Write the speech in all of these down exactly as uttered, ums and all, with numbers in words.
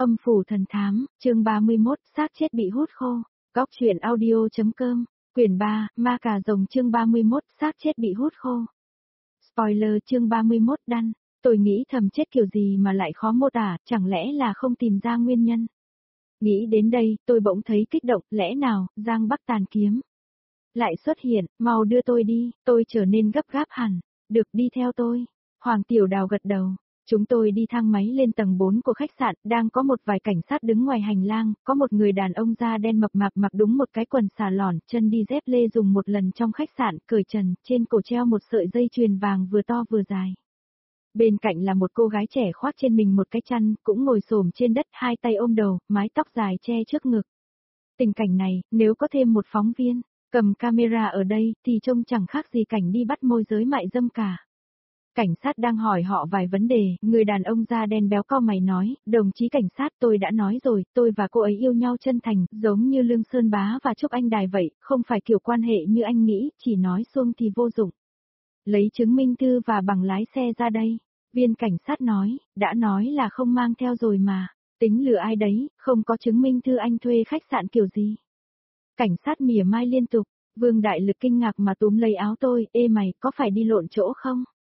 Âm phủ thần thám, chương ba mươi mốt, xác chết bị hút khô. Góc truyện audio.com, quyển ba, ma cà rồng chương ba mươi mốt, xác chết bị hút khô. Spoiler chương ba mươi mốt đăng, tôi nghĩ thầm chết kiểu gì mà lại khó mô tả, chẳng lẽ là không tìm ra nguyên nhân. Nghĩ đến đây, tôi bỗng thấy kích động, lẽ nào, Giang Bắc tàn kiếm lại xuất hiện, mau đưa tôi đi, tôi trở nên gấp gáp hẳn, được đi theo tôi. Hoàng Tiểu Đào gật đầu. Chúng tôi đi thang máy lên tầng bốn của khách sạn, đang có một vài cảnh sát đứng ngoài hành lang, có một người đàn ông da đen mập mạp mặc đúng một cái quần xà lòn, chân đi dép lê dùng một lần trong khách sạn, cởi trần, trên cổ treo một sợi dây chuyền vàng vừa to vừa dài. Bên cạnh là một cô gái trẻ khoác trên mình một cái chăn, cũng ngồi xổm trên đất, hai tay ôm đầu, mái tóc dài che trước ngực. Tình cảnh này, nếu có thêm một phóng viên cầm camera ở đây, thì trông chẳng khác gì cảnh đi bắt môi giới mại dâm cả. Cảnh sát đang hỏi họ vài vấn đề, người đàn ông da đen béo cau mày nói, đồng chí cảnh sát tôi đã nói rồi, tôi và cô ấy yêu nhau chân thành, giống như Lương Sơn Bá và Trúc Anh Đài vậy, không phải kiểu quan hệ như anh nghĩ, chỉ nói xuông thì vô dụng. Lấy chứng minh thư và bằng lái xe ra đây, viên cảnh sát nói, đã nói là không mang theo rồi mà, tính lừa ai đấy, không có chứng minh thư anh thuê khách sạn kiểu gì. Cảnh sát mỉa mai liên tục, Vương Đại Lực kinh ngạc mà túm lấy áo tôi, ê mày, có phải đi lộn chỗ không?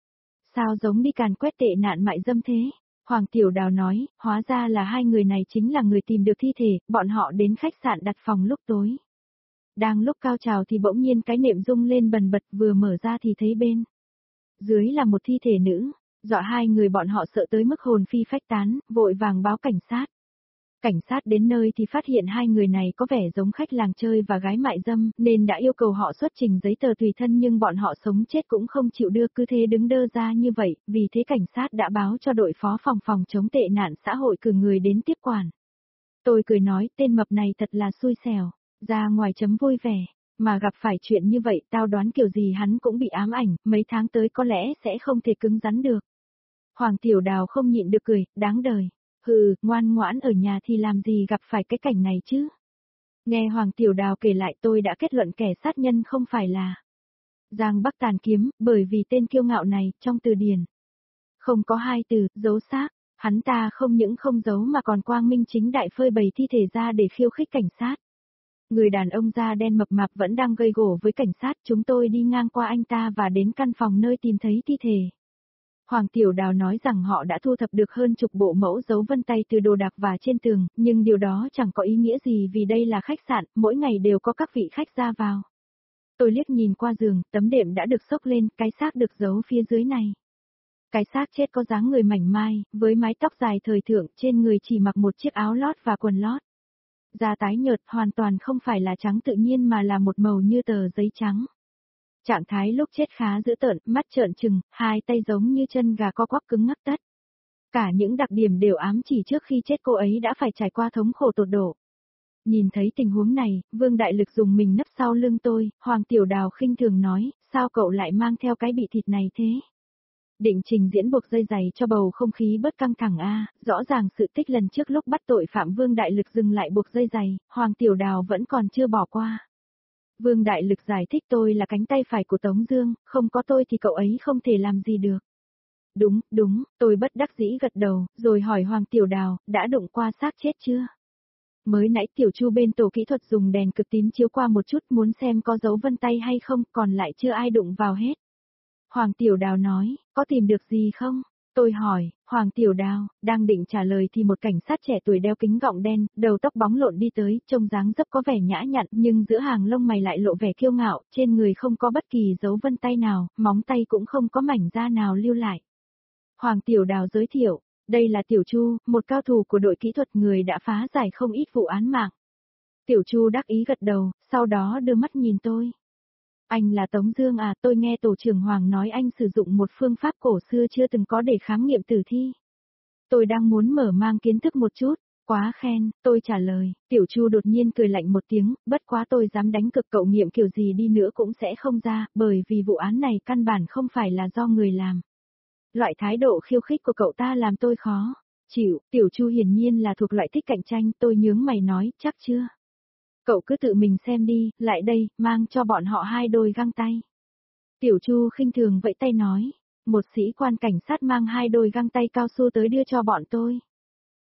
Sao giống đi càn quét tệ nạn mại dâm thế? Hoàng Tiểu Đào nói, hóa ra là hai người này chính là người tìm được thi thể, bọn họ đến khách sạn đặt phòng lúc tối. Đang lúc cao trào thì bỗng nhiên cái nệm rung lên bần bật, vừa mở ra thì thấy bên dưới là một thi thể nữ, dọa hai người bọn họ sợ tới mức hồn phi phách tán, vội vàng báo cảnh sát. Cảnh sát đến nơi thì phát hiện hai người này có vẻ giống khách làng chơi và gái mại dâm, nên đã yêu cầu họ xuất trình giấy tờ tùy thân, nhưng bọn họ sống chết cũng không chịu đưa, cứ thế đứng đơ ra như vậy, vì thế cảnh sát đã báo cho đội phó phòng phòng chống tệ nạn xã hội cử người đến tiếp quản. Tôi cười nói, tên mập này thật là xui xẻo, ra ngoài chấm vui vẻ, mà gặp phải chuyện như vậy tao đoán kiểu gì hắn cũng bị ám ảnh, mấy tháng tới có lẽ sẽ không thể cứng rắn được. Hoàng Tiểu Đào không nhịn được cười, đáng đời. Hừ, ngoan ngoãn ở nhà thì làm gì gặp phải cái cảnh này chứ. Nghe Hoàng Tiểu Đào kể lại, tôi đã kết luận kẻ sát nhân không phải là Giang Bắc tàn kiếm, bởi vì tên kiêu ngạo này, trong từ điển không có hai từ, giấu xác, hắn ta không những không giấu mà còn quang minh chính đại phơi bày thi thể ra để khiêu khích cảnh sát. Người đàn ông da đen mập mạp vẫn đang gây gổ với cảnh sát, chúng tôi đi ngang qua anh ta và đến căn phòng nơi tìm thấy thi thể. Hoàng Tiểu Đào nói rằng họ đã thu thập được hơn chục bộ mẫu dấu vân tay từ đồ đạc và trên tường, nhưng điều đó chẳng có ý nghĩa gì vì đây là khách sạn, mỗi ngày đều có các vị khách ra vào. Tôi liếc nhìn qua giường, tấm đệm đã được xốc lên, cái xác được giấu phía dưới này. Cái xác chết có dáng người mảnh mai, với mái tóc dài thời thượng, trên người chỉ mặc một chiếc áo lót và quần lót. Da tái nhợt, hoàn toàn không phải là trắng tự nhiên mà là một màu như tờ giấy trắng. Trạng thái lúc chết khá dữ tợn, mắt trợn trừng, hai tay giống như chân gà co quắp cứng ngắc tất. Cả những đặc điểm đều ám chỉ trước khi chết cô ấy đã phải trải qua thống khổ tột độ. Nhìn thấy tình huống này, Vương Đại Lực dùng mình nấp sau lưng tôi, Hoàng Tiểu Đào khinh thường nói, sao cậu lại mang theo cái bị thịt này thế? Định trình diễn buộc dây giày cho bầu không khí bớt căng thẳng a, à, rõ ràng sự tích lần trước lúc bắt tội phạm Vương Đại Lực dừng lại buộc dây giày, Hoàng Tiểu Đào vẫn còn chưa bỏ qua. Vương Đại Lực giải thích tôi là cánh tay phải của Tống Dương, không có tôi thì cậu ấy không thể làm gì được. Đúng, đúng, tôi bất đắc dĩ gật đầu, rồi hỏi Hoàng Tiểu Đào, đã đụng qua xác chết chưa? Mới nãy Tiểu Chu bên tổ kỹ thuật dùng đèn cực tím chiếu qua một chút muốn xem có dấu vân tay hay không, còn lại chưa ai đụng vào hết. Hoàng Tiểu Đào nói, có tìm được gì không? Tôi hỏi, Hoàng Tiểu Đào, đang định trả lời thì một cảnh sát trẻ tuổi đeo kính gọng đen, đầu tóc bóng lộn đi tới, trông dáng dấp có vẻ nhã nhặn, nhưng giữa hàng lông mày lại lộ vẻ kiêu ngạo, trên người không có bất kỳ dấu vân tay nào, móng tay cũng không có mảnh da nào lưu lại. Hoàng Tiểu Đào giới thiệu, đây là Tiểu Chu, một cao thủ của đội kỹ thuật, người đã phá giải không ít vụ án mạng. Tiểu Chu đắc ý gật đầu, sau đó đưa mắt nhìn tôi. Anh là Tống Dương à, tôi nghe tổ trưởng Hoàng nói anh sử dụng một phương pháp cổ xưa chưa từng có để khám nghiệm tử thi. Tôi đang muốn mở mang kiến thức một chút, quá khen, tôi trả lời. Tiểu Chu đột nhiên cười lạnh một tiếng, bất quá tôi dám đánh cược cậu nghiệm kiểu gì đi nữa cũng sẽ không ra, bởi vì vụ án này căn bản không phải là do người làm. Loại thái độ khiêu khích của cậu ta làm tôi khó chịu. Tiểu Chu hiển nhiên là thuộc loại thích cạnh tranh, tôi nhướng mày nói, chắc chưa? Cậu cứ tự mình xem đi, lại đây, mang cho bọn họ hai đôi găng tay. Tiểu Chu khinh thường vẫy tay nói, một sĩ quan cảnh sát mang hai đôi găng tay cao su tới đưa cho bọn tôi.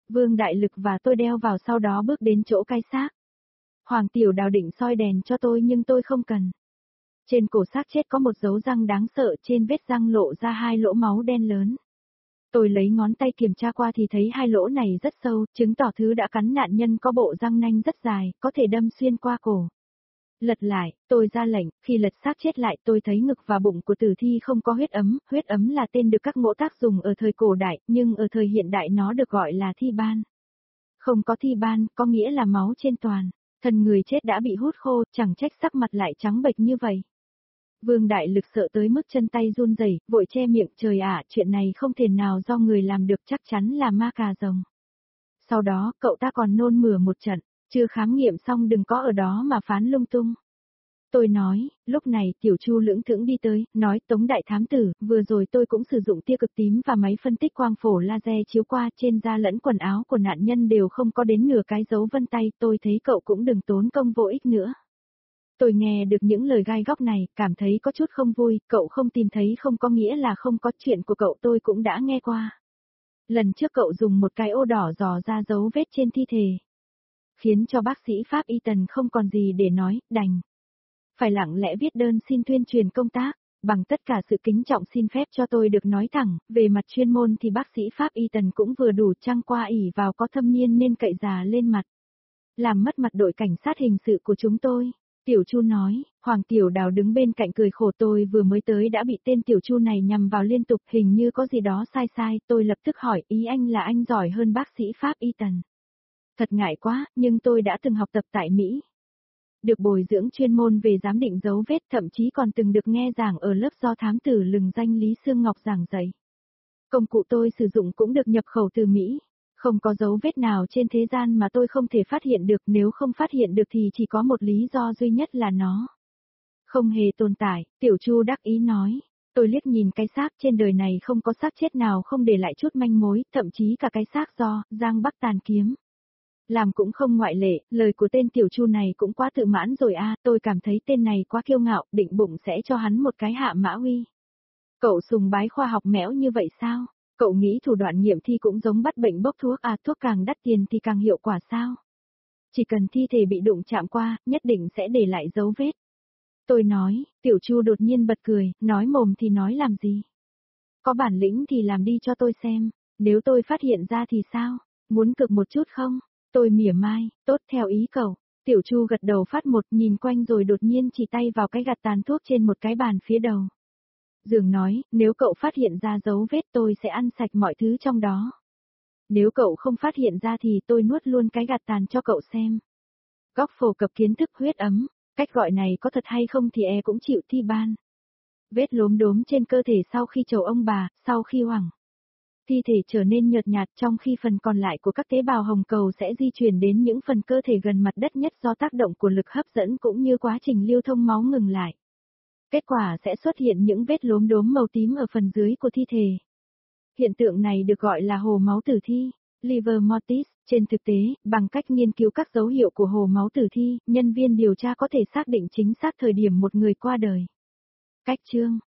Vương Đại Lực và tôi đeo vào sau đó bước đến chỗ cái xác. Hoàng Tiểu Đào định soi đèn cho tôi nhưng tôi không cần. Trên cổ xác chết có một dấu răng đáng sợ, trên vết răng lộ ra hai lỗ máu đen lớn. Tôi lấy ngón tay kiểm tra qua thì thấy hai lỗ này rất sâu, chứng tỏ thứ đã cắn nạn nhân có bộ răng nanh rất dài, có thể đâm xuyên qua cổ. Lật lại, tôi ra lệnh, khi lật xác chết lại tôi thấy ngực và bụng của tử thi không có huyết ấm, huyết ấm là tên được các ngũ tác dùng ở thời cổ đại, nhưng ở thời hiện đại nó được gọi là thi ban. Không có thi ban, có nghĩa là máu trên toàn, thân người chết đã bị hút khô, chẳng trách sắc mặt lại trắng bệch như vậy. Vương Đại Lực sợ tới mức chân tay run rẩy, vội che miệng, trời ạ, chuyện này không thể nào do người làm được, chắc chắn là ma cà rồng. Sau đó, cậu ta còn nôn mửa một trận, chưa khám nghiệm xong đừng có ở đó mà phán lung tung. Tôi nói, lúc này Tiểu Chu lưỡng thững đi tới, nói Tống đại thám tử, vừa rồi tôi cũng sử dụng tia cực tím và máy phân tích quang phổ laser chiếu qua, trên da lẫn quần áo của nạn nhân đều không có đến nửa cái dấu vân tay, tôi thấy cậu cũng đừng tốn công vô ích nữa. Tôi nghe được những lời gai góc này, cảm thấy có chút không vui, cậu không tìm thấy không có nghĩa là không có, chuyện của cậu tôi cũng đã nghe qua. Lần trước cậu dùng một cái ô đỏ dò ra dấu vết trên thi thể, khiến cho bác sĩ Pháp Y Tần không còn gì để nói, đành phải lặng lẽ viết đơn xin tuyên truyền công tác, bằng tất cả sự kính trọng xin phép cho tôi được nói thẳng, về mặt chuyên môn thì bác sĩ Pháp Y Tần cũng vừa đủ, trăng qua ỷ vào có thâm niên nên cậy già lên mặt, làm mất mặt đội cảnh sát hình sự của chúng tôi. Tiểu Chu nói, Hoàng Tiểu Đào đứng bên cạnh cười khổ, tôi vừa mới tới đã bị tên Tiểu Chu này nhằm vào liên tục, hình như có gì đó sai sai, tôi lập tức hỏi, ý anh là anh giỏi hơn bác sĩ Pháp Y Tần. Thật ngại quá, nhưng tôi đã từng học tập tại Mỹ, được bồi dưỡng chuyên môn về giám định dấu vết, thậm chí còn từng được nghe giảng ở lớp do thám tử lừng danh Lý Sương Ngọc giảng dạy. Công cụ tôi sử dụng cũng được nhập khẩu từ Mỹ. Không có dấu vết nào trên thế gian mà tôi không thể phát hiện được, nếu không phát hiện được thì chỉ có một lý do duy nhất là nó không hề tồn tại. Tiểu Chu đắc ý nói. Tôi liếc nhìn cái xác, trên đời này không có xác chết nào không để lại chút manh mối, thậm chí cả cái xác do Giang Bắc Tàn kiếm làm cũng không ngoại lệ. Lời của tên Tiểu Chu này cũng quá tự mãn rồi a, tôi cảm thấy tên này quá kiêu ngạo, định bụng sẽ cho hắn một cái hạ mã uy. Cậu sùng bái khoa học mẽo như vậy sao? Cậu nghĩ thủ đoạn nghiệm thi cũng giống bắt bệnh bốc thuốc à, thuốc càng đắt tiền thì càng hiệu quả sao? Chỉ cần thi thể bị đụng chạm qua, nhất định sẽ để lại dấu vết. Tôi nói, Tiểu Chu đột nhiên bật cười, nói mồm thì nói làm gì? Có bản lĩnh thì làm đi cho tôi xem, nếu tôi phát hiện ra thì sao? Muốn cược một chút không? Tôi mỉa mai, tốt theo ý cậu. Tiểu Chu gật đầu phát một, nhìn quanh rồi đột nhiên chỉ tay vào cái gạt tàn thuốc trên một cái bàn phía đầu. Dường nói, nếu cậu phát hiện ra dấu vết tôi sẽ ăn sạch mọi thứ trong đó. Nếu cậu không phát hiện ra thì tôi nuốt luôn cái gạt tàn cho cậu xem. Góc phổ cập kiến thức huyết ấm, cách gọi này có thật hay không thì e cũng chịu thi ban. Vết lốm đốm trên cơ thể sau khi trầu ông bà, sau khi hoảng. Thi thể trở nên nhợt nhạt, trong khi phần còn lại của các tế bào hồng cầu sẽ di chuyển đến những phần cơ thể gần mặt đất nhất do tác động của lực hấp dẫn cũng như quá trình lưu thông máu ngừng lại. Kết quả sẽ xuất hiện những vết lốm đốm màu tím ở phần dưới của thi thể. Hiện tượng này được gọi là hồ máu tử thi, liver mortis. Trên thực tế, bằng cách nghiên cứu các dấu hiệu của hồ máu tử thi, nhân viên điều tra có thể xác định chính xác thời điểm một người qua đời. Cách chương